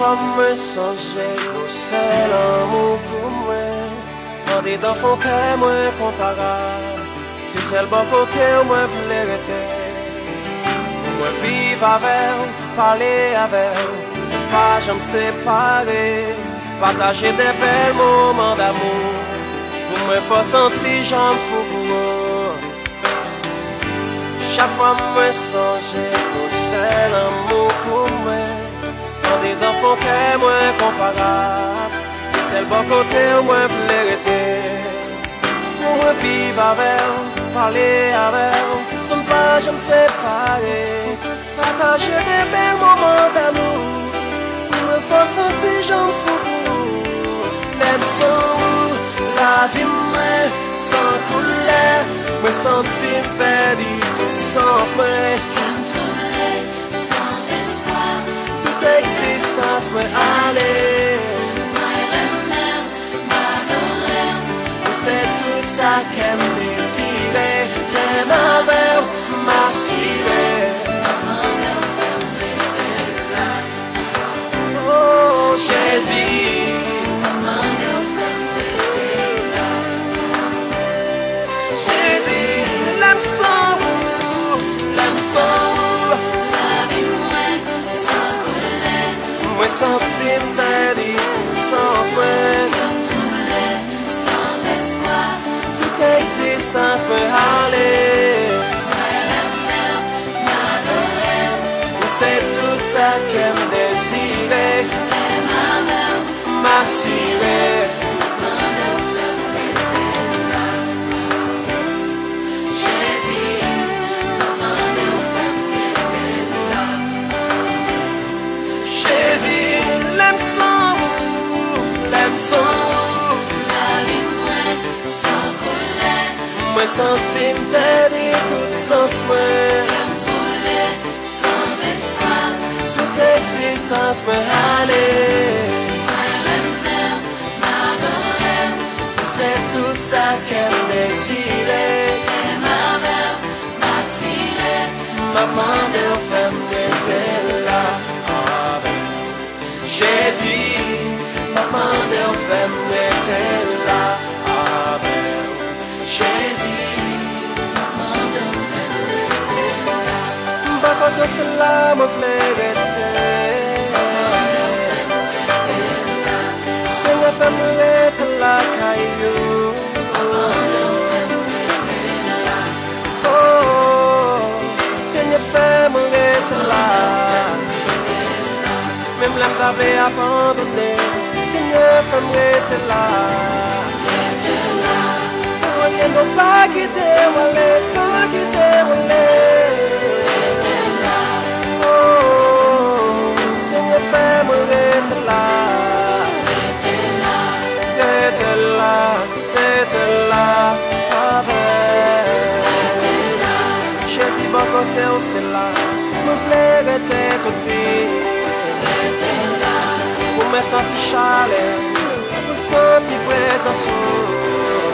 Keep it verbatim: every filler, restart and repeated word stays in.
fois me songer au seul amour pour moi. Dans des dans fond que moi comparable. Si c'est le bon côté où moi voulais rester. Moi vivre avec, parler avec, c'est pas jamais séparer. Partager des belles moments d'amour. Pour me faire sentir j'en fous pour moi. Chaque fois me songer au seul amour pour moi. Dans des dans fond que moi comparable. Si c'est le bon côté où moi voulais rester. Pour moi vivre avec, parler avec, sans pas jamais séparer. Partager des belles moments d'amour. Pour me faire sentir j'en fous pour vous. L'aime sans la vie moi sans couleur. Me sentir perdu tout sens moi. Comme troublé, sans espoir, Toute existence me aller. moi le même, m'adorer, C'est tout ça qu'elle me désirait. Les mains m'assurer. maman fait là, Oh Jésus, maman fait là, Jésus, l'âme sans vous, l'âme sans vous. la vie moi, sans couleur, Moi sentir perdu tout sens moi. comme troublé, sans espoir, Toute existence me aller. moi le même, m'adorer, C'est tout ça qu'elle me désirait. les mamans, M'assurer. maman fait là, Jésus, maman fait là, Jésus, l'aime sans vous, l'aime sans vous. la vie moi, sans couleur, Moi sentir perdu tout sens moi. comme troublé, sans espoir, Toute existence me aller. moi le même, m'adorer, C'est tout ça qu'elle me désirait. les mamans, m'assurer, Maman de femme était là. Avec Jésus, maman de femme était là. Avec Jésus. maman fait là, Bakoto cela me flairait. maman fait là, Seigneur, femme était là, caillou. maman fait là, Oh, Seigneur, femme était là. Même l'âme t'avait abandonné. Seigneur, femme était là. Rien ne pas quitter, walé, pas quitter, walé. Oh, Seigneur, femme était là. Était là, était là, avec. Jésus, bon côté, on c'est là. Me plaît, était toute vie. Pour me sentir chaleur, pour sentir présence.